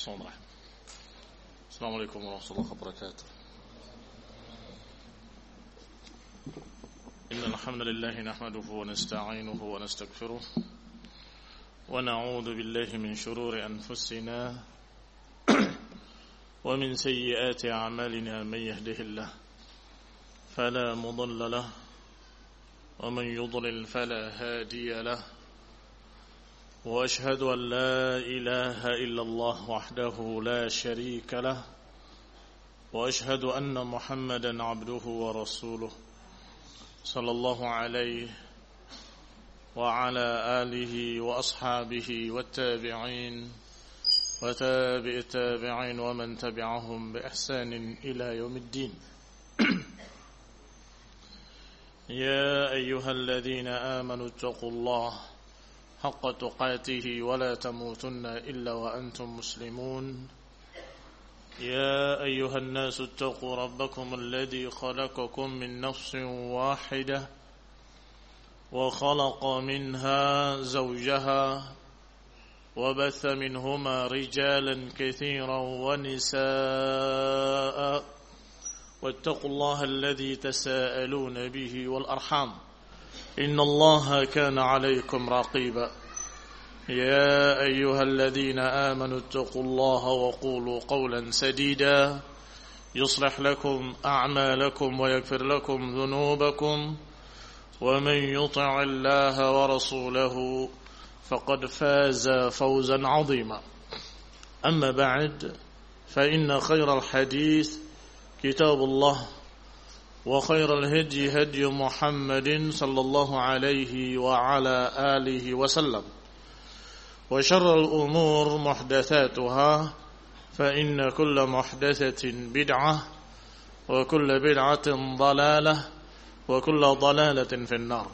السلام عليكم ورحمة الله وبركاته. إن الحمد لله نحمده ونستعينه ونستغفره ونعوذ بالله من شرور أنفسنا ومن سيئات أعمالنا من يهده الله فلا مضل له ومن يضلل فلا هادي له وأشهد أن لا إله إلا الله وحده لا شريك له وأشهد أن محمدا عبده ورسوله صلى الله عليه وعلى آله وأصحابه والتابعين وتابع التابعين ومن تبعهم بإحسان إلى يوم الدين. يا أيها الذين آمنوا اتقوا الله حق تقاته ولا تموتن إلا وأنتم مسلمون. يا أيها الناس اتقوا ربكم الذي خلقكم من نفس واحدة وخلق منها زوجها وبث منهما رجالا كثيرا ونساء واتقوا الله الذي تساءلون به والأرحام إن الله كان عليكم رقيبا. يا أيها الذين آمنوا اتقوا الله وقولوا قولا سديدا يصلح لكم أعمالكم ويغفر لكم ذنوبكم ومن يطع الله ورسوله فقد فاز فوزا عظيما. أما بعد فإن خير الحديث كتاب الله وخير الهدي هدي محمد صلى الله عليه وعلى آله وسلم وشر الأمور محدثاتها فإن كل محدثة بدعة وكل بدعة ضلالة وكل ضلالة في النار.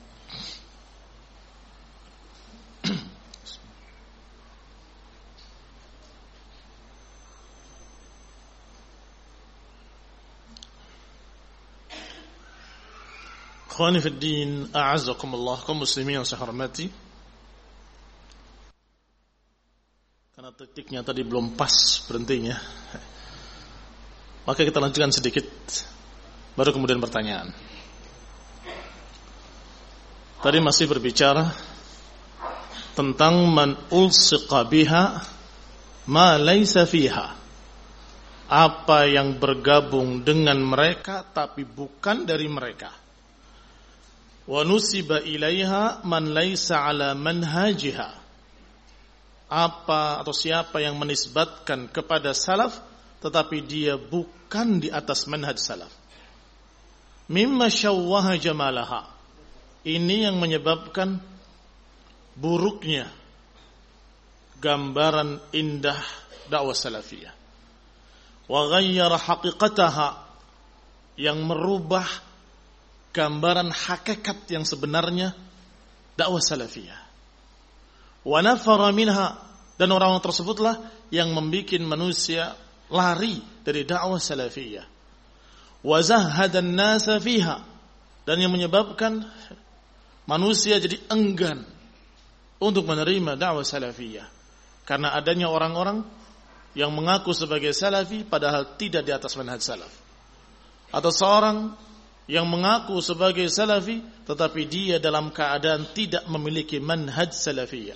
Ikhwani fi din, a'azzakumullah, kaum muslimin yang saya hormati. Karena detiknya tadi belum pas berhentinya, maka kita lanjutkan sedikit, baru kemudian pertanyaan. Tadi masih berbicara tentang man ulsiqa biha ma laysa fiha, apa yang bergabung dengan mereka tapi bukan dari mereka. Wa nusiba ilaiha man laisa ala manhajiha, apa atau siapa yang menisbatkan kepada salaf tetapi dia bukan di atas manhaj salaf. Mimma syawwaha jamalaha, ini yang menyebabkan buruknya gambaran indah dakwah salafiyah. Wa ghayyara haqiqataha, yang merubah gambaran hakikat yang sebenarnya dakwah salafiyah. Wa nafara minha, dan orang-orang tersebutlah yang membuat manusia lari dari dakwah salafiyah. Wa zahhadan nasa fiha, dan yang menyebabkan manusia jadi enggan untuk menerima dakwah salafiyah karena adanya orang-orang yang mengaku sebagai salafi padahal tidak di atas manhaj salaf, atau seorang yang mengaku sebagai salafi tetapi dia dalam keadaan tidak memiliki manhaj salafiyah.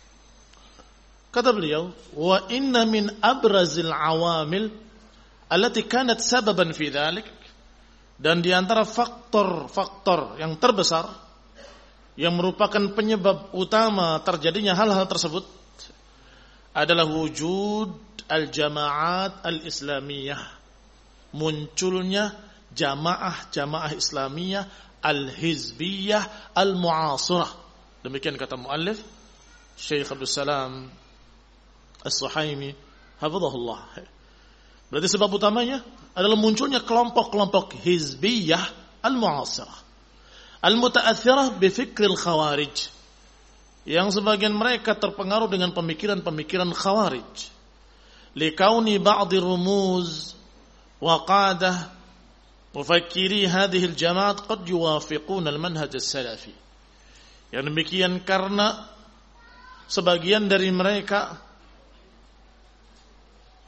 Kata beliau, wa inna min abrazil awamil allati kanat sababan fi dhalik, dan di antara faktor-faktor yang terbesar yang merupakan penyebab utama terjadinya hal-hal tersebut adalah wujud al-jama'at al-islamiyah, munculnya jamaah-jamaah Islamiyah al-hizbiyah al-mu'asirah. Demikian kata muallif Syekh Abdul Salam As-Suhaimi hafizahullah. Berarti sebab utamanya adalah munculnya kelompok-kelompok hizbiyah al-mu'asirah al-muta'athirah bi fikril khawarij, yang sebagian mereka terpengaruh dengan pemikiran-pemikiran khawarij. Likauni ba'di rumuz wa qadah mufakkiri hadhihi al-jama'at qad yuwafiquna al-manhaj as-salafi. Yang demikian karena sebagian dari mereka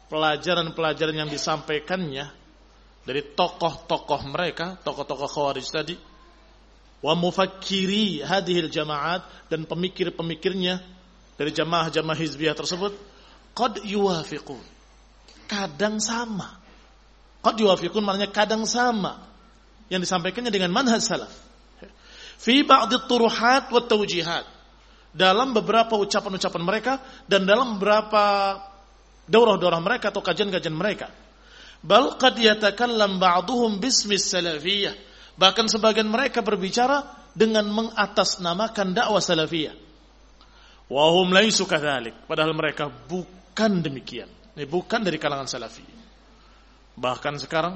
pelajaran-pelajaran yang disampaikannya dari tokoh-tokoh mereka, tokoh-tokoh Khawarij tadi, wa mufakkiri hadhil jama'at, dan pemikir-pemikirnya dari jamaah-jamaah hizbiyah tersebut, qad yuwafiqun, kadang sama. Qad yuwafiqun maknanya kadang sama yang disampaikannya dengan manhaj salaf. Fi ba'd at-turuhat wa tawjihat, dalam beberapa ucapan-ucapan mereka dan dalam beberapa daurah-daurah mereka atau kajian-kajian mereka. Bal qad yatakallam ba'duhum bismi salafiyah, bahkan sebagian mereka berbicara dengan mengatasnamakan dakwah salafiyah. Wa hum laisu kadzalik, padahal mereka bukan demikian. Ini bukan dari kalangan salafi. Bahkan sekarang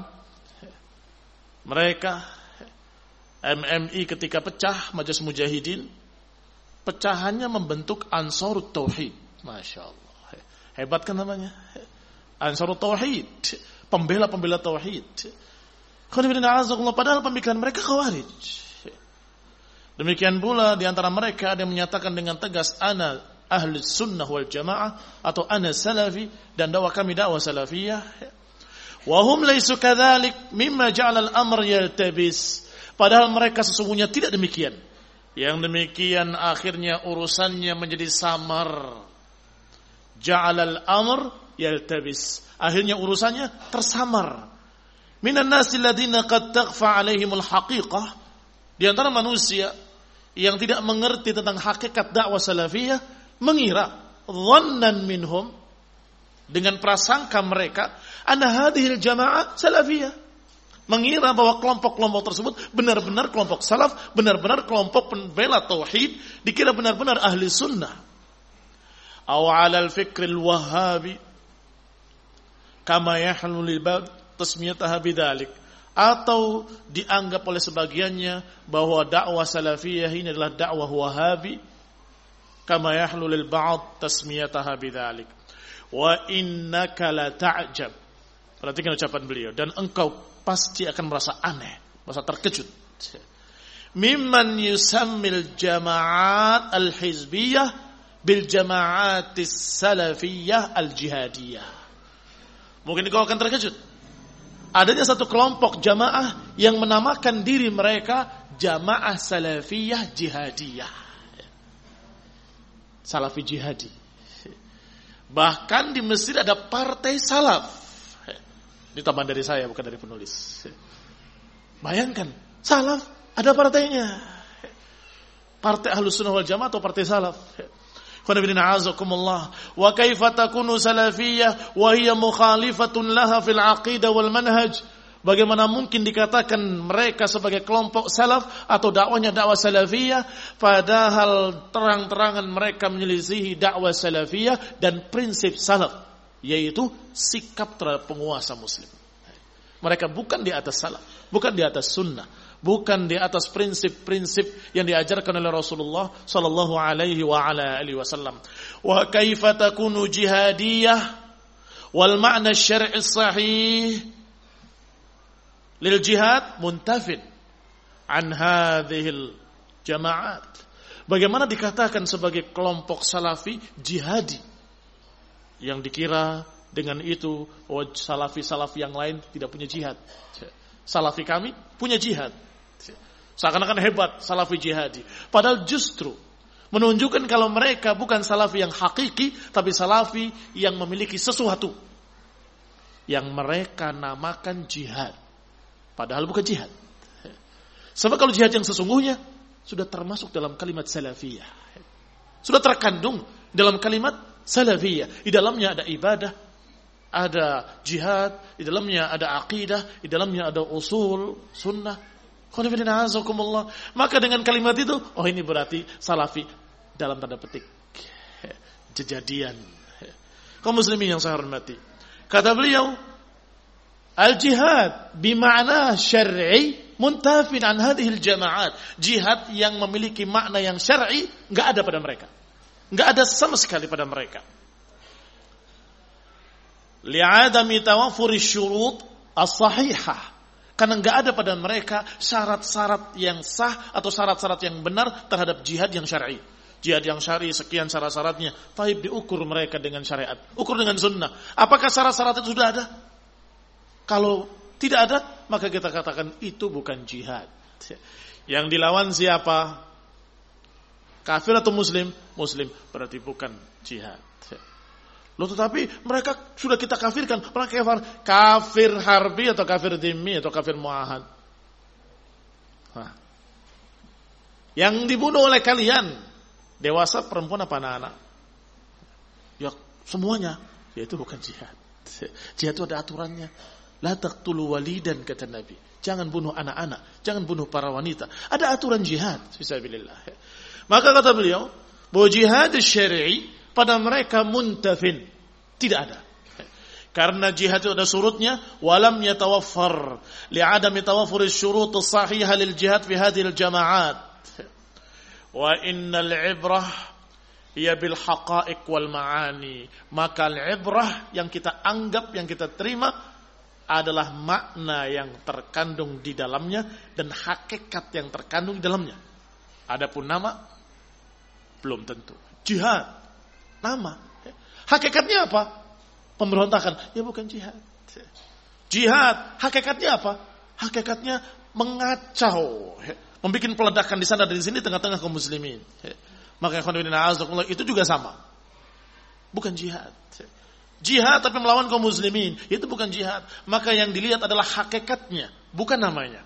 mereka MMI ketika pecah, Majelis Mujahidin, pecahannya membentuk Ansarut Tauhid. Masya Allah. Hebat kan namanya? Ansarut Tauhid. Pembela-pembela Tauhid. Padahal pemikiran mereka Khawarij. Demikian pula di antara mereka ada yang menyatakan dengan tegas, ana ahli sunnah wal jamaah, atau ana salafi, dan dakwah kami dakwah salafiyah. Wa hum laysu kadzalik mimma ja'ala al-amr yaltabis. Padahal mereka sesungguhnya tidak demikian. Yang demikian akhirnya urusannya menjadi samar. Ja'alal amr yaltabis. Akhirnya urusannya tersamar. Minan nasi alladziina qad takhfa 'alaihimul haqiqah. Di antara manusia yang tidak mengerti tentang hakikat dakwah salafiyah, mengira dhannan minhum, dengan prasangka mereka, anna hadhil jamaah salafiyah. Mengira bahwa kelompok-kelompok tersebut benar-benar kelompok salaf, benar-benar kelompok pembela tauhid, dikira benar-benar ahli sunnah. Aw 'ala al-fikr al-wahhabi kama yahlu lil bab tasmiyataha bidzalik, atau dianggap oleh sebagiannya bahwa dakwah salafiyah ini adalah dakwah wahabi, kama yahlu lil ba'd tasmiyataha bidzalik. Wa innaka la ta'jab. Perhatikan ucapan beliau, dan engkau pasti akan merasa aneh, merasa terkejut. Mimman yusammil jama'at al-hizbiyah bil jama'atis salafiyah al-jihadiyah. Mungkin kau akan terkejut. Adanya satu kelompok jamaah yang menamakan diri mereka jamaah salafiyah jihadiyah. Salafi jihadi. Bahkan di Mesir ada partai salaf. Ini tambahan dari saya, bukan dari penulis. Bayangkan, salaf ada partainya. Partai Ahlus Sunnah wal Jamaah atau partai salaf. Wa kaifa takunu salafiyyah wa hiya mukhalifatun laha fil aqidah wal manhaj. Bagaimana mungkin dikatakan mereka sebagai kelompok salaf atau dakwahnya dakwah salafiyah, padahal terang-terangan mereka menyelisihi dakwah salafiyah dan prinsip salaf, yaitu sikap terhadap penguasa muslim. Mereka bukan di atas salaf, bukan di atas sunnah, bukan di atas prinsip-prinsip yang diajarkan oleh Rasulullah sallallahu alaihi wa ala alihi wasallam. Wa kaifa takunu jihadiyah wal ma'na syar'i sahih lil jihad muntafid an hadhil jama'at. Bagaimana dikatakan sebagai kelompok salafi jihadi yang dikira dengan itu salafi-salafi yang lain tidak punya jihad. Salafi kami punya jihad. Seakan-akan hebat salafi jihadi. Padahal justru menunjukkan kalau mereka bukan salafi yang hakiki, tapi salafi yang memiliki sesuatu yang mereka namakan jihad. Padahal bukan jihad. Sebab kalau jihad yang sesungguhnya sudah termasuk dalam kalimat salafiyah. Sudah terkandung dalam kalimat salafiyah. Di dalamnya ada ibadah, ada jihad, di dalamnya ada akidah, di dalamnya ada usul, sunnah. Maka dengan kalimat itu, oh ini berarti salafi dalam tanda petik kejadian. Kaum muslimin yang saya hormati, kata beliau, al-jihad bima'na syar'i muntafin an hadhil jama'at. Jihad yang memiliki makna yang syar'i enggak ada pada mereka. Enggak ada sama sekali pada mereka. Li'adami tawaffuri syurut as-sahihah. Karena enggak ada pada mereka syarat-syarat yang sah atau syarat-syarat yang benar terhadap jihad yang syar'i. Jihad yang syar'i sekian syarat-syaratnya. Taib diukur mereka dengan syariat. Ukur dengan sunnah. Apakah syarat-syarat itu sudah ada? Kalau tidak ada, maka kita katakan itu bukan jihad. Yang dilawan siapa? Kafir atau muslim? Muslim. Berarti bukan jihad. Loh, tetapi mereka sudah kita kafirkan. Mereka kafir harbi atau kafir dhimmi atau kafir muahad. Yang dibunuh oleh kalian dewasa, perempuan apa anak-anak? Ya semuanya. Ya itu bukan jihad. Jihad itu ada aturannya. La taqtulu walidan, kata Nabi. Jangan bunuh anak-anak, jangan bunuh para wanita. Ada aturan jihad fisabilillah. Maka kata beliau, bahwa jihad syar'i pada mereka muntafin. Tidak ada. Karena jihad itu ada surutnya, walam yatawaffar li'adami tawaffur asy-syurut as-sahihah lil jihad fi hadhihi al-jama'at. Wa innal ibrah ya bil haqa'iq wal ma'ani. Maka al-ibrah yang kita anggap, yang kita terima adalah makna yang terkandung di dalamnya dan hakikat yang terkandung di dalamnya. Adapun nama belum tentu. Jihad nama, hakikatnya apa? Pemberontakan. Ya bukan jihad. Jihad hakikatnya apa? Hakikatnya mengacau, membuat peledakan di sana dan di sini tengah-tengah kaum muslimin. Maka itu juga sama. Bukan jihad. Jihad tapi melawan kaum muslimin, itu bukan jihad. Maka yang dilihat adalah hakikatnya, bukan namanya.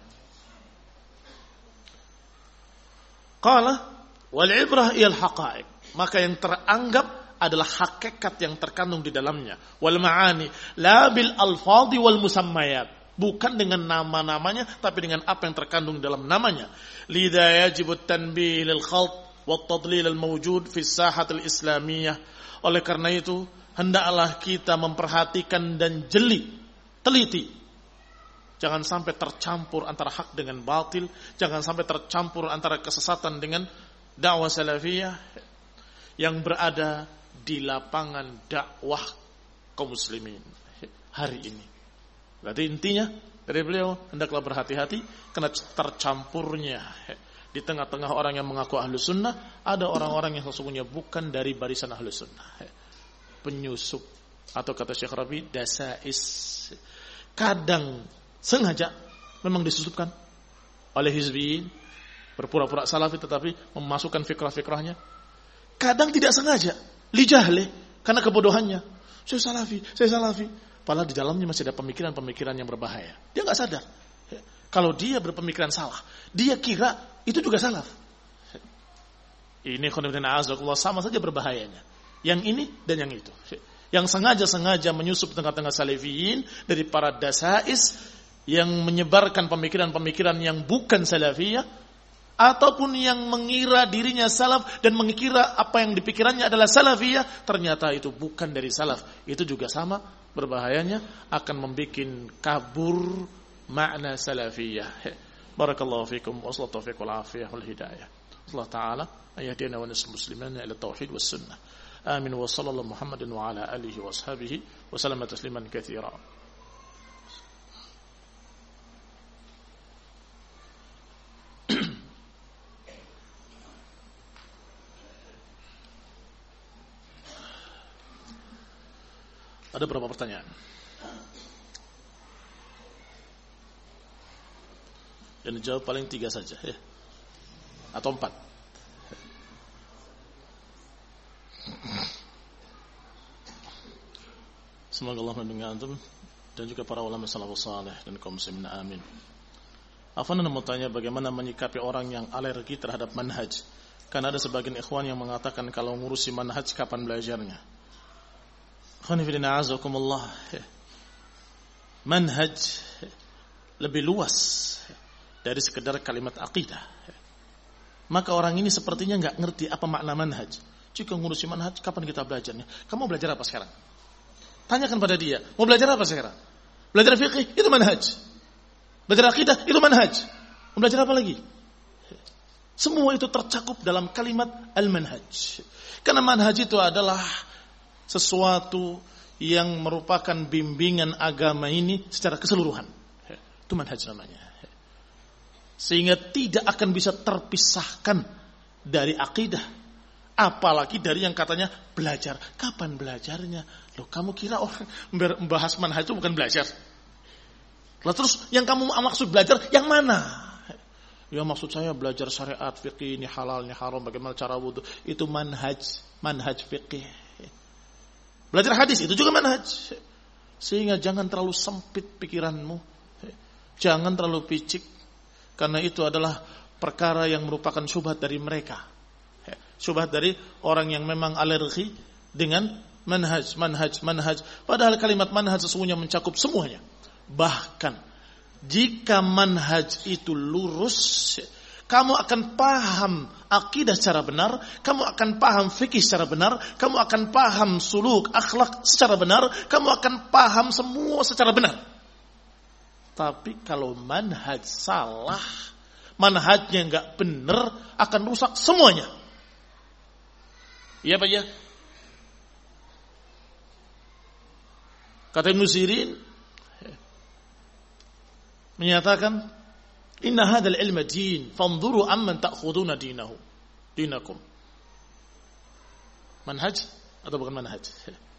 Qala wal ibrah iyal haqa'iq. Maka yang teranggap adalah hakikat yang terkandung di dalamnya. Wal ma'ani la bil alfadhi wal musammayat. Bukan dengan nama-namanya, tapi dengan apa yang terkandung dalam namanya. Lidha yajibu tanbih lil khalt wa tadlil al mawjud fi sahat al islamiyah. Oleh karena itu, hendaklah kita memperhatikan dan teliti. Jangan sampai tercampur antara hak dengan batil. Jangan sampai tercampur antara kesesatan dengan dakwah salafiyah yang berada di lapangan dakwah kaum muslimin hari ini. Berarti intinya dari beliau, hendaklah berhati-hati karena tercampurnya di tengah-tengah orang yang mengaku ahlu sunnah, ada orang-orang yang sesungguhnya bukan dari barisan ahlu sunnah. Penyusup atau kata Syekh Rabi, dasais. Kadang sengaja memang disusupkan oleh hizbiyin, berpura-pura salafi tetapi memasukkan fikrah-fikrahnya. Kadang tidak sengaja, lijahle, karena kebodohannya. Saya salafi. Padahal di dalamnya masih ada pemikiran-pemikiran yang berbahaya. Dia nggak sadar. Kalau dia berpemikiran salah, dia kira itu juga salaf. Ini khonibdina sama saja berbahayanya. Yang ini dan yang itu. Yang sengaja-sengaja menyusup tengah-tengah salafiyin dari para dasais yang menyebarkan pemikiran-pemikiran yang bukan salafiyah, ataupun yang mengira dirinya salaf dan mengira apa yang dipikirannya adalah salafiyah, ternyata itu bukan dari salaf. Itu juga sama berbahayanya, akan membuat kabur makna salafiyah. Barakallahu fikum wa sallallahu taufiq wal afiyah wal hidayah. Allah Ta'ala ayahdina wa nasl muslimina ila tauhid was sunnah. Amin wa sallallahu Muhammadin wa ala alihi wa ashabihi wa sallama tasliman katsira. Ada berapa pertanyaan? Dan dijawab paling 3 saja ya. Atau 4. Semoga Allah melindungi antum dan juga para ulama salafus saleh dan kaum muslimin, amin. Afwan, mau tanya bagaimana menyikapi orang yang alergi terhadap manhaj? Karena ada sebagian ikhwan yang mengatakan kalau ngurusi manhaj kapan belajarnya. Manhaj lebih luas dari sekedar kalimat akidah. Maka orang ini sepertinya nggak ngerti apa makna manhaj. Jika ngurusi manhaj, kapan kita belajarnya? Kamu belajar apa sekarang? Tanyakan pada dia, mau belajar apa sekarang? Belajar fiqih, itu manhaj. Belajar akidah, itu manhaj. Mau belajar apa lagi? Semua itu tercakup dalam kalimat al-manhaj. Karena manhaj itu adalah sesuatu yang merupakan bimbingan agama ini secara keseluruhan. Itu manhaj namanya. Sehingga tidak akan bisa terpisahkan dari akidah Apalagi dari yang katanya belajar. Kapan belajarnya? Loh, kamu kira orang membahas manhaj itu bukan belajar? Lah terus yang kamu maksud belajar yang mana? Ya maksud saya belajar syariat, fikih, ini halal, ini haram, bagaimana cara wudu. Itu manhaj fikih. Belajar hadis itu juga manhaj. Sehingga jangan terlalu sempit pikiranmu. Jangan terlalu picik. Karena itu adalah perkara yang merupakan syubhat dari mereka. Syubhat dari orang yang memang alergi dengan manhaj. Padahal kalimat manhaj sesungguhnya mencakup semuanya. Bahkan jika manhaj itu lurus, kamu akan paham akidah secara benar, kamu akan paham fikih secara benar, kamu akan paham suluk, akhlak secara benar, kamu akan paham semua secara benar. Tapi kalau manhaj salah, manhajnya enggak benar, akan rusak semuanya. Iya Pak ya? Kata Ibnu Sirin menyatakan, inna hadzal ilma din, fanzuru amman ta'khuduna dinakum. Manhaj atau bukan manhaj?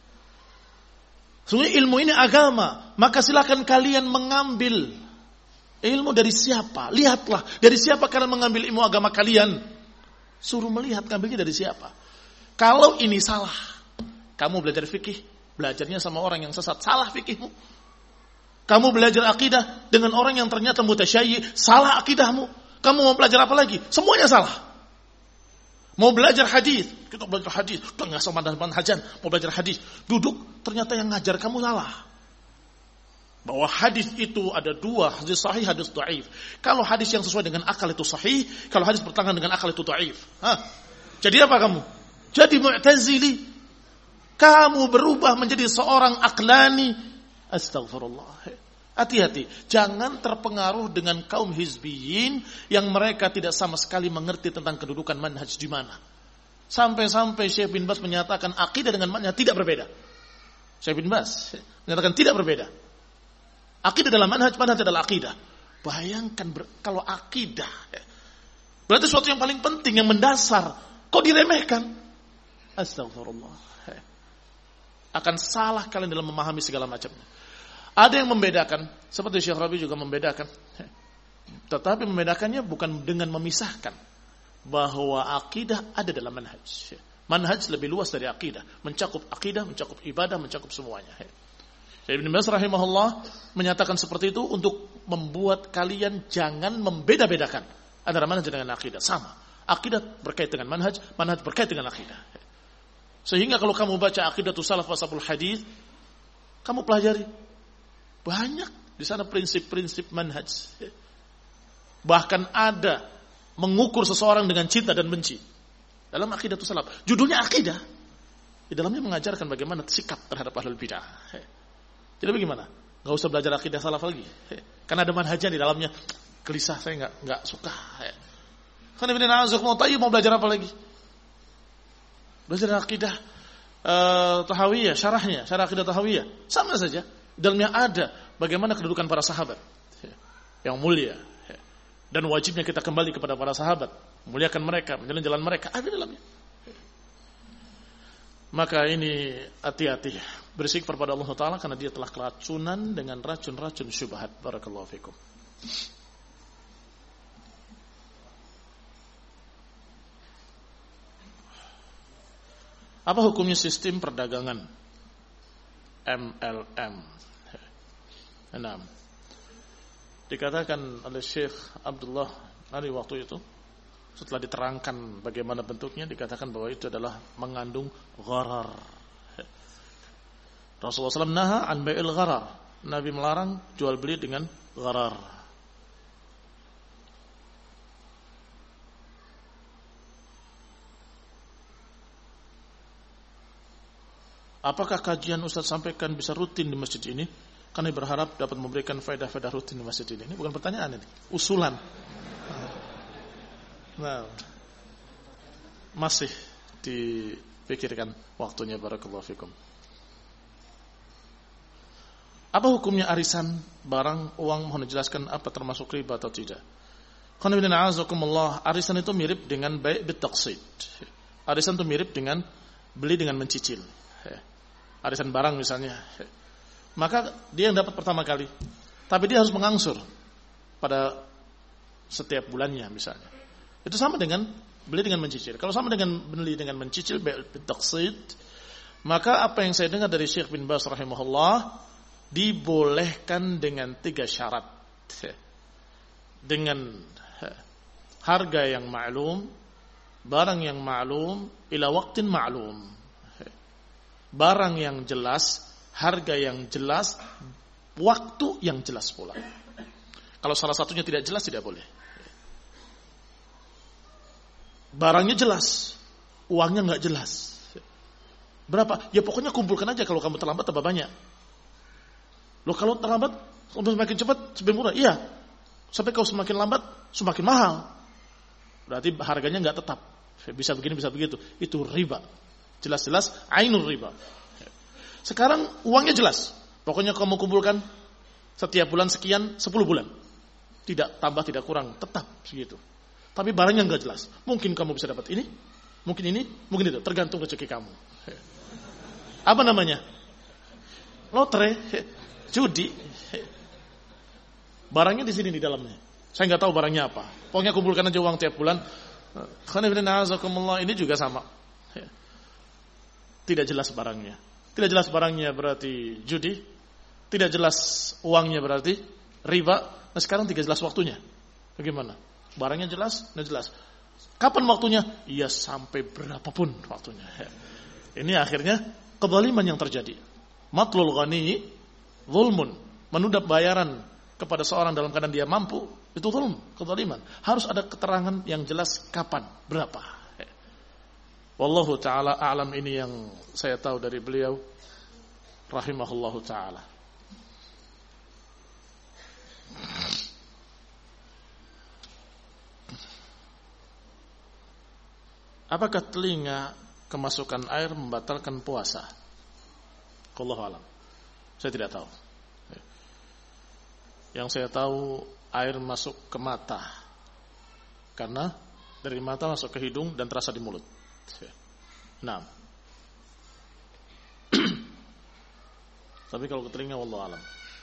Sungguh ilmu ini agama, maka silakan kalian mengambil ilmu dari siapa? Lihatlah, dari siapa kalian mengambil ilmu agama kalian? Suruh melihat ngambilnya dari siapa. Kalau ini salah, kamu belajar fikih, belajarnya sama orang yang sesat, salah fikihmu. Kamu belajar akidah dengan orang yang ternyata mutasyayyi, salah akidahmu. Kamu mau belajar apa lagi? Semuanya salah. Mau belajar hadis, kita belajar hadis, udah enggak sama manhajan, mau belajar hadis, duduk, ternyata yang ngajar kamu salah. Bahwa hadis itu ada dua, hadis sahih, hadis dhaif. Kalau hadis yang sesuai dengan akal itu sahih, kalau hadis bertentangan dengan akal itu dhaif. Jadi apa kamu? Jadi Mu'tazili. Kamu berubah menjadi seorang aqlani. Astagfirullah. Hati-hati, jangan terpengaruh dengan kaum hizbiyin yang mereka tidak sama sekali mengerti tentang kedudukan manhaj di mana. Sampai-sampai Syekh bin Baz menyatakan akidah dengan manhaj tidak berbeda. Syekh bin Baz menyatakan tidak berbeda. Akidah dalam manhaj adalah akidah. Bayangkan kalau akidah, berarti sesuatu yang paling penting, yang mendasar, kok diremehkan? Astagfirullah. Akan salah kalian dalam memahami segala macamnya. Ada yang membedakan, seperti Syekh Rabi juga membedakan. Tetapi membedakannya bukan dengan memisahkan bahwa akidah ada dalam manhaj. Manhaj lebih luas dari akidah, mencakup akidah, mencakup ibadah, mencakup semuanya. Syekh Ibnu Baz rahimahullah menyatakan seperti itu untuk membuat kalian jangan membeda-bedakan antara manhaj dengan akidah. Sama. Akidah berkait dengan manhaj, manhaj berkait dengan akidah. Sehingga kalau kamu baca Aqidatus Salaf Washabul Hadits, kamu pelajari banyak di sana prinsip-prinsip manhaj. Bahkan ada mengukur seseorang dengan cinta dan benci dalam Aqidatus Salaf. Judulnya akidah. Di dalamnya mengajarkan bagaimana sikap terhadap ahlul bidah. Jadi bagaimana? Gak usah belajar akidah salaf lagi. Karena ada manhajnya di dalamnya. Gelisah, saya nggak suka. Mau belajar apa lagi? Belajar akidah tahawiyah, syarah akidah tahawiyah. Sama saja. Dalamnya ada bagaimana kedudukan para sahabat yang mulia. Dan wajibnya kita kembali kepada para sahabat. Memuliakan mereka, menjalan-jalan mereka. Ada dalamnya. Maka ini hati-hati. Bersik kepada Allah Ta'ala karena dia telah keracunan dengan racun-racun syubhat. Barakallahu fikum. Apa hukumnya sistem perdagangan MLM? Nah, dikatakan oleh Syekh Abdullah Ali waktu itu, setelah diterangkan bagaimana bentuknya, dikatakan bahwa itu adalah mengandung gharar. Rasulullah SAW naha an bai'il gharar. Nabi melarang jual beli dengan gharar. Apakah kajian Ustaz sampaikan bisa rutin di masjid ini? Kami berharap dapat memberikan faedah-faedah rutin di masjid ini. Ini bukan pertanyaan, ini usulan. Nah, masih dipikirkan waktunya. Barakallahu fikum. Apa hukumnya arisan barang uang? Mohon dijelaskan apa termasuk riba atau tidak. Arisan itu mirip dengan bai' bitaqsid. Arisan itu mirip dengan beli dengan mencicil. Arisan barang misalnya. Maka dia yang dapat pertama kali. Tapi dia harus mengangsur pada setiap bulannya misalnya. Itu sama dengan beli dengan mencicil. Kalau sama dengan beli dengan mencicil, bitaqsid, maka apa yang saya dengar dari Syekh bin Baz rahimahullah, dibolehkan dengan 3 syarat. Dengan harga yang ma'lum, barang yang ma'lum, ila waqtin ma'lum. Barang yang jelas, harga yang jelas, waktu yang jelas pula. Kalau salah satunya tidak jelas, tidak boleh. Barangnya jelas, uangnya nggak jelas. Berapa? Ya pokoknya kumpulkan aja, kalau kamu terlambat tambah banyak. Loh kalau terlambat, semakin cepat, semakin murah. Iya, sampai kau semakin lambat, semakin mahal. Berarti harganya nggak tetap. Bisa begini, bisa begitu. Itu riba. Jelas-jelas, ainul riba. Sekarang uangnya jelas. Pokoknya kamu kumpulkan setiap bulan sekian, 10 bulan. Tidak tambah, tidak kurang, tetap segitu. Tapi barangnya nggak jelas. Mungkin kamu bisa dapat ini, mungkin itu. Tergantung rezeki kamu. Apa namanya? Lotre, judi. Barangnya di sini di dalamnya. Saya nggak tahu barangnya apa. Pokoknya kumpulkan aja uang tiap bulan. Ini juga sama. Tidak jelas barangnya. Tidak jelas barangnya berarti judi. Tidak jelas uangnya berarti riba. Nah sekarang tidak jelas waktunya. Bagaimana? Barangnya jelas, nggak jelas. Kapan waktunya? Ya sampai berapapun waktunya. Ini akhirnya kezaliman yang terjadi. Matlul ghani zulmun. Menunda bayaran kepada seorang dalam keadaan dia mampu, itu zulm, kezaliman. Harus ada keterangan yang jelas kapan, berapa. Wallahu ta'ala a'lam, ini yang saya tahu dari beliau rahimahullahu ta'ala. Apakah telinga kemasukan air membatalkan puasa? Wallahu a'lam. Saya tidak tahu. Yang saya tahu air masuk ke mata. Karena dari mata masuk ke hidung dan terasa di mulut. Nah. Tapi kalau ke telinga wallahu a'lam.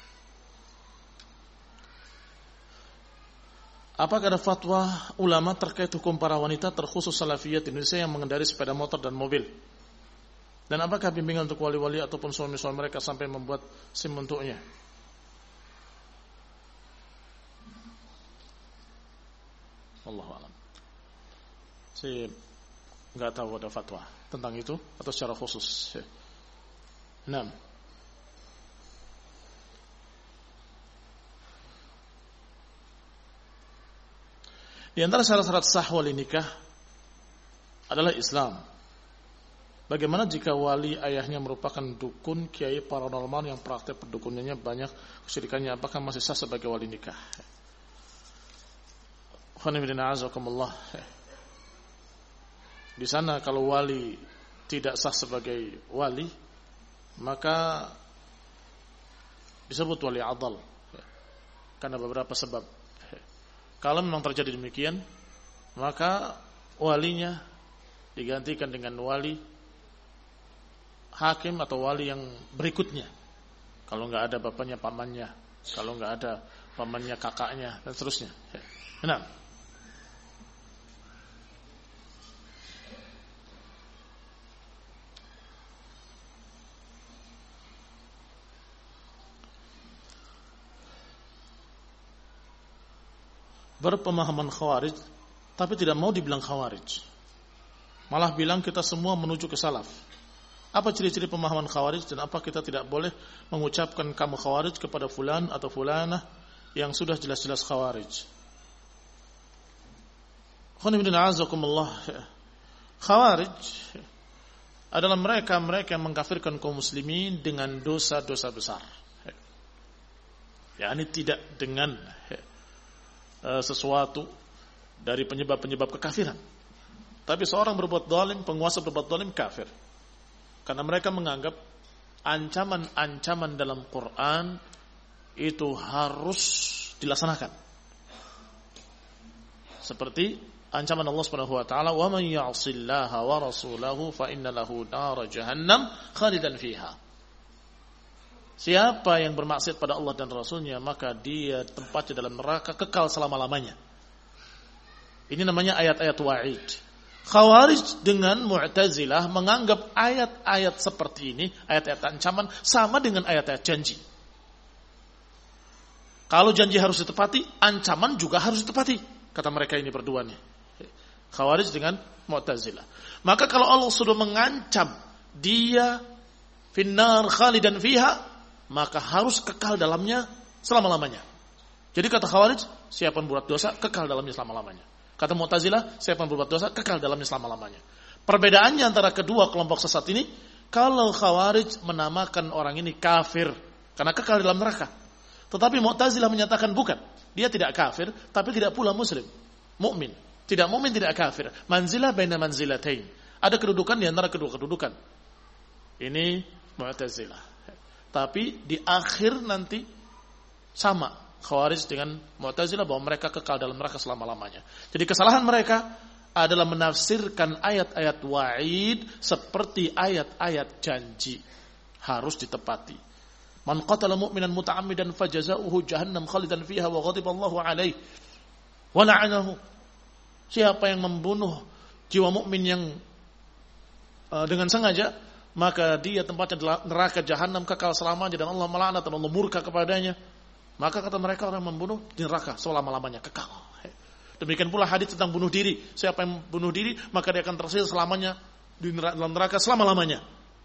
Apakah ada fatwa ulama terkait hukum para wanita terkhusus salafiyat Indonesia yang mengendarai sepeda motor dan mobil? Dan apakah bimbingan untuk wali-wali ataupun suami-suami mereka sampai membuat SIM untuknya? Wallahu a'lam. Saya nggak tahu ada fatwa tentang itu atau secara khusus. Nah, di antara syarat-syarat sah wali nikah adalah Islam. Bagaimana jika wali ayahnya merupakan dukun, kiai paranormal yang praktek perdukunannya banyak kesyirikannya, apakah masih sah sebagai wali nikah? Di sana kalau wali tidak sah sebagai wali, maka disebut wali adal karena beberapa sebab. Kalau memang terjadi demikian, maka walinya digantikan dengan wali hakim atau wali yang berikutnya. Kalau nggak ada bapaknya, pamannya. Kalau nggak ada pamannya, kakaknya, dan seterusnya. Nah, berpemahaman khawarij, tapi tidak mau dibilang khawarij, malah bilang kita semua menuju ke salaf. Apa ciri-ciri pemahaman khawarij dan apa kita tidak boleh mengucapkan kamu khawarij kepada fulan atau fulanah yang sudah jelas-jelas khawarij? Khawarij adalah mereka yang mengkafirkan kaum muslimin dengan dosa-dosa besar. Ya, ini tidak dengan sesuatu dari penyebab-penyebab kekafiran. Tapi seorang berbuat zalim, penguasa berbuat zalim, kafir. Karena mereka menganggap ancaman-ancaman dalam Quran itu harus dilaksanakan. Seperti ancaman Allah Subhanahu wa taala, "Wa man ya'sillaha wa rasulahu fa inna lahu nar jahannam khalidan fiha." Siapa yang bermaksiat pada Allah dan Rasulnya, maka dia tempatnya dalam neraka kekal selama-lamanya. Ini namanya ayat-ayat wa'id. Khawarij dengan Mu'tazilah menganggap ayat-ayat seperti ini, ayat-ayat ancaman, sama dengan ayat-ayat janji. Kalau janji harus ditepati, ancaman juga harus ditepati, kata mereka ini berdua nih. Khawarij dengan Mu'tazilah. Maka kalau Allah sudah mengancam dia finnar khalidan fiha, maka harus kekal dalamnya selama-lamanya. Jadi kata Khawarij, siapa yang berbuat dosa kekal dalamnya selama-lamanya. Kata Mu'tazilah, siapa yang berbuat dosa kekal dalamnya selama-lamanya. Perbedaannya antara kedua kelompok sesat ini, kalau Khawarij menamakan orang ini kafir karena kekal dalam neraka. Tetapi Mu'tazilah menyatakan bukan, dia tidak kafir tapi tidak pula muslim, mukmin. Tidak mukmin, tidak kafir. Manzilah baina manzilatain. Ada kedudukan di antara kedua kedudukan. Ini Mu'tazilah. Tapi di akhir nanti sama Khawarij dengan Mu'tazilah bahwa mereka kekal dalam neraka selama-lamanya. Jadi kesalahan mereka adalah menafsirkan ayat-ayat wa'id seperti ayat-ayat janji. Harus ditepati. Man qatala mu'minan muta'ammidan fajaza'uhu jahannam khalidan fiha wa ghadiballahu alaihi wa la'anahu. Siapa yang membunuh jiwa mukmin yang dengan sengaja, maka dia tempatnya neraka jahanam kekal selamanya dan Allah melaknat dan Allah murka kepadanya. Maka kata mereka orang membunuh di neraka selama-lamanya kekal. Demikian pula hadis tentang bunuh diri. Siapa yang bunuh diri maka dia akan tersiksa selamanya di dalam neraka selama-lamanya.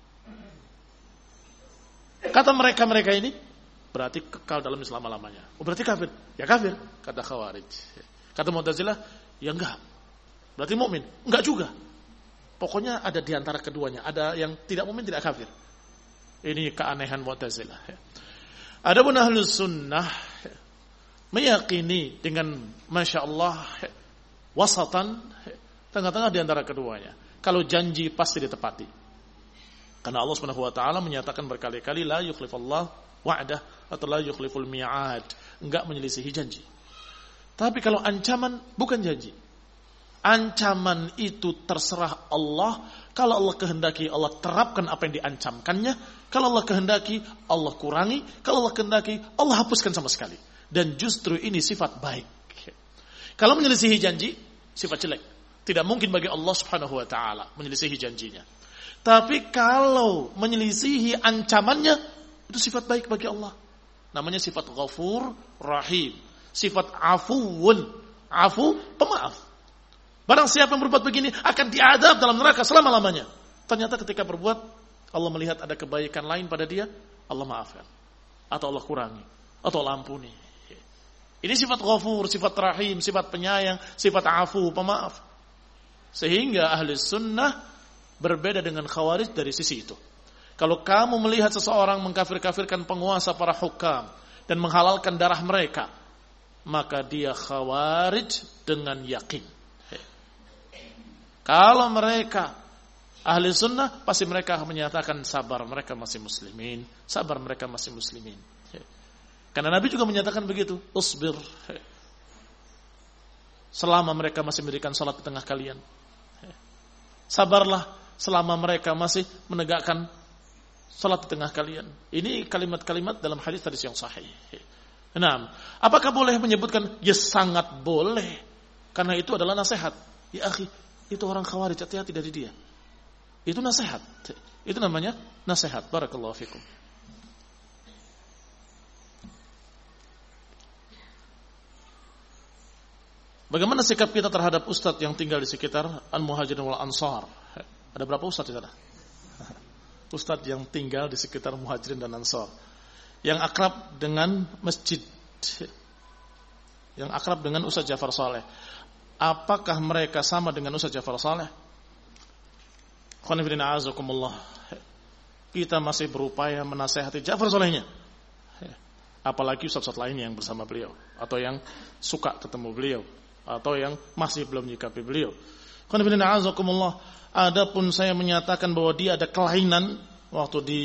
Kata mereka ini berarti kekal dalam selama-lamanya. Oh berarti kafir? Ya kafir, kata Khawarij. Kata Mu'tazilah, ya enggak. Berarti mukmin? Enggak juga. Pokoknya ada di antara keduanya. Ada yang tidak mukmin, tidak kafir. Ini keanehan Mu'tazilah. Adapun Ahlus Sunnah meyakini dengan Masya Allah wasatan, tengah-tengah di antara keduanya. Kalau janji pasti ditepati. Karena Allah Subhanahu wa taala menyatakan berkali-kali la yukhlifullah wa'dah atau la yukhliful mi'ad, enggak menyelisihi janji. Tapi kalau ancaman bukan janji. Ancaman itu terserah Allah. Kalau Allah kehendaki, Allah terapkan apa yang diancamkannya. Kalau Allah kehendaki, Allah kurangi. Kalau Allah kehendaki, Allah hapuskan sama sekali. Dan justru ini sifat baik. Kalau menyelisihi janji, sifat jelek. Tidak mungkin bagi Allah Subhanahu wa taala menyelisihi janjinya. Tapi kalau menyelisihi ancamannya, itu sifat baik bagi Allah. Namanya sifat Ghafur Rahim. Sifat Afuwun. Afu, pemaaf. Barang siapa yang berbuat begini akan diadab dalam neraka selama-lamanya. Ternyata ketika berbuat, Allah melihat ada kebaikan lain pada dia, Allah maafkan. Atau Allah kurangi. Atau Allah ampuni. Ini sifat Ghafur, sifat Rahim, sifat penyayang, sifat Afu, pemaaf. Sehingga ahli sunnah berbeda dengan Khawarij dari sisi itu. Kalau kamu melihat seseorang mengkafir-kafirkan penguasa para hukam dan menghalalkan darah mereka, maka dia Khawarij dengan yakin. Kalau mereka ahli sunnah, pasti mereka menyatakan sabar, mereka masih muslimin. Sabar, mereka masih muslimin. Karena Nabi juga menyatakan begitu. Usbir. Selama mereka masih mendirikan salat di tengah kalian. Sabarlah selama mereka masih menegakkan salat di tengah kalian. Ini kalimat-kalimat dalam hadis yang sahih. Nah, apakah boleh menyebutkan? Ya sangat boleh. Karena itu adalah nasihat. Ya akhi, itu orang Khawarij, hati-hati dari dia. Itu nasihat. Itu namanya nasihat. Barakallahu fikum. Bagaimana sikap kita terhadap ustadz yang tinggal di sekitar Al-Muhajirin wal Ansar? Ada berapa ustadz di sana? Ustadz yang tinggal di sekitar Muhajirin dan Ansar, yang akrab dengan masjid, yang akrab dengan Ustadz Ja'far Saleh. Apakah mereka sama dengan Ustadz Ja'far Saleh? Khonifidina azakumullah. Kita masih berupaya menasehati Ja'far Salehnya. Apalagi ustadz lainnya yang bersama beliau, atau yang suka ketemu beliau, atau yang masih belum menyikapi beliau. Khonifidina azakumullah. Adapun saya menyatakan bahwa dia ada kelainan waktu di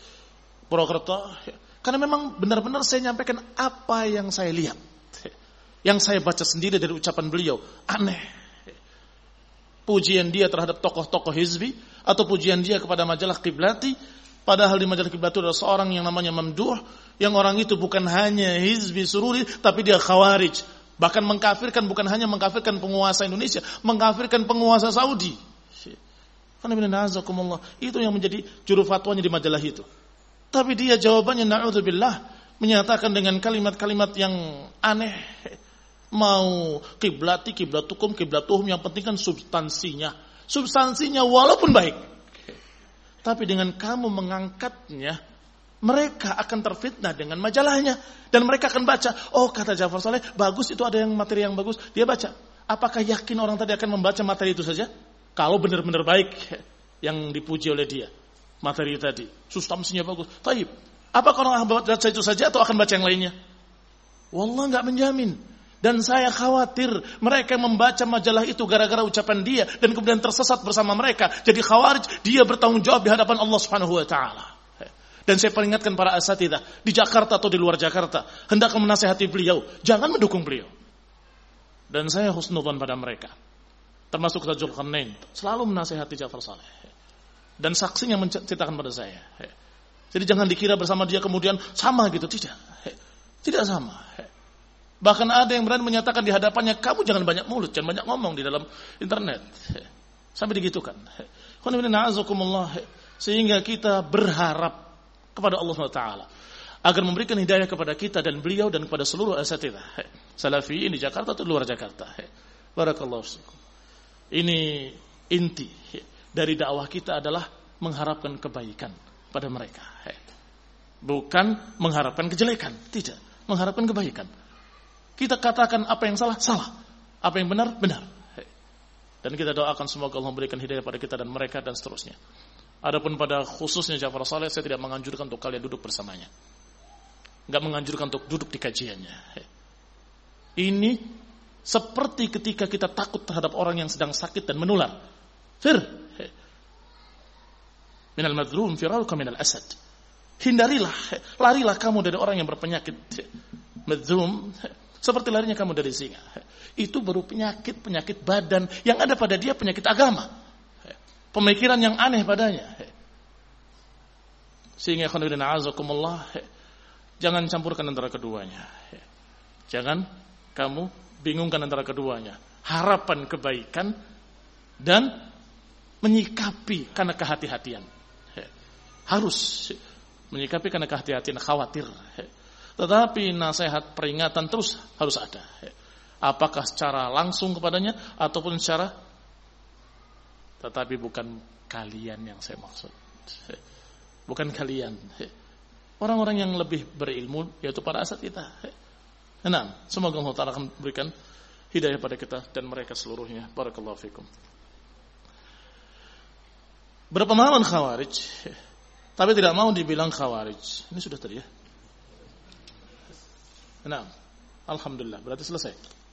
Purwokerto, karena memang benar-benar saya nyampaikan apa yang saya lihat. Yang saya baca sendiri dari ucapan beliau, aneh. Pujian dia terhadap tokoh-tokoh hizbi atau pujian dia kepada majalah Qiblati, padahal di majalah Qiblati ada seorang yang namanya Mamduh, yang orang itu bukan hanya hizbi sururi, tapi dia khawarij. Bahkan mengkafirkan, bukan hanya mengkafirkan penguasa Indonesia, mengkafirkan penguasa Saudi. Itu yang menjadi juru fatwanya di majalah itu. Tapi dia jawabannya na'udzubillah, menyatakan dengan kalimat-kalimat yang aneh. Mau kiblati, kiblatukum, kiblatuhum, yang penting kan substansinya. Substansinya walaupun baik. Tapi dengan kamu mengangkatnya, mereka akan terfitnah dengan majalahnya. Dan mereka akan baca, oh kata Ja'far Saleh, bagus itu, ada yang materi yang bagus. Dia baca. Apakah yakin orang tadi akan membaca materi itu saja? Kalau benar-benar baik yang dipuji oleh dia. Materi tadi. Substansinya bagus. Taib. Apakah orang akan baca itu saja atau akan baca yang lainnya? Wallah nggak menjamin. Dan saya khawatir mereka membaca majalah itu gara-gara ucapan dia dan kemudian tersesat bersama mereka. Jadi khawarij, dia bertanggung jawab di hadapan Allah Subhanahu wa taala. Dan saya peringatkan para asatidzah di Jakarta atau di luar Jakarta, hendaklah menasihati beliau, jangan mendukung beliau. Dan saya husnudzon pada mereka. Termasuk Zulkarnain, selalu menasihati Ja'far Saleh. Dan saksinya menceritakan pada saya. Jadi jangan dikira bersama dia kemudian sama gitu, tidak. Tidak sama. Bahkan ada yang berani menyatakan di hadapannya, kamu jangan banyak mulut, jangan banyak ngomong di dalam internet. Sampai digitukan. Sehingga kita berharap kepada Allah SWT agar memberikan hidayah kepada kita dan beliau dan kepada seluruh asatidzah salafiyin di Jakarta atau luar Jakarta. Barakallahu fikum. Ini inti dari dakwah kita adalah mengharapkan kebaikan pada mereka. Bukan mengharapkan kejelekan, tidak, mengharapkan kebaikan. Kita katakan apa yang salah, salah. Apa yang benar, benar. Dan kita doakan semoga Allah memberikan hidayah pada kita dan mereka dan seterusnya. Adapun pada khususnya Ja'far Saleh, saya tidak menganjurkan untuk kalian duduk bersamanya. Enggak menganjurkan untuk duduk di kajiannya. Ini seperti ketika kita takut terhadap orang yang sedang sakit dan menular. Minal madrum firaruka minal asad. Hindarilah, larilah kamu dari orang yang berpenyakit madrum. Seperti larinya kamu dari singa. Itu baru penyakit badan. Yang ada pada dia penyakit agama. Pemikiran yang aneh padanya. Sehingga khonibina azakumullah, jangan campurkan antara keduanya. Jangan kamu bingungkan antara keduanya. Harapan kebaikan dan menyikapi karena kehati-hatian. Harus menyikapi karena kehati-hatian, khawatir. Tetapi nasihat peringatan terus harus ada. Apakah secara langsung kepadanya ataupun secara, tetapi bukan kalian yang saya maksud. Bukan kalian. Orang-orang yang lebih berilmu, yaitu para asatidzah. Nah, semoga Allah Ta'ala akan berikan hidayah pada kita dan mereka seluruhnya. Barakallahu fikum. Berpemahaman khawarij, tapi tidak mau dibilang khawarij. Ini sudah tadi ya. Nah, alhamdulillah, berarti selesai.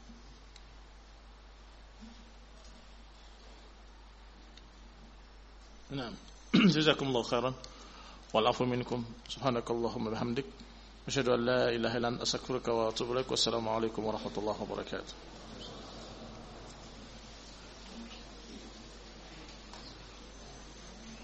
Nah, jazakumullahu khairan wal afu minkum. Subhanakallahumma bihamdik, asyhadu an la ilaha illa anta astaghfiruka wa atubu ilaik. Wassalamu alaikum warahmatullahi wabarakatuh.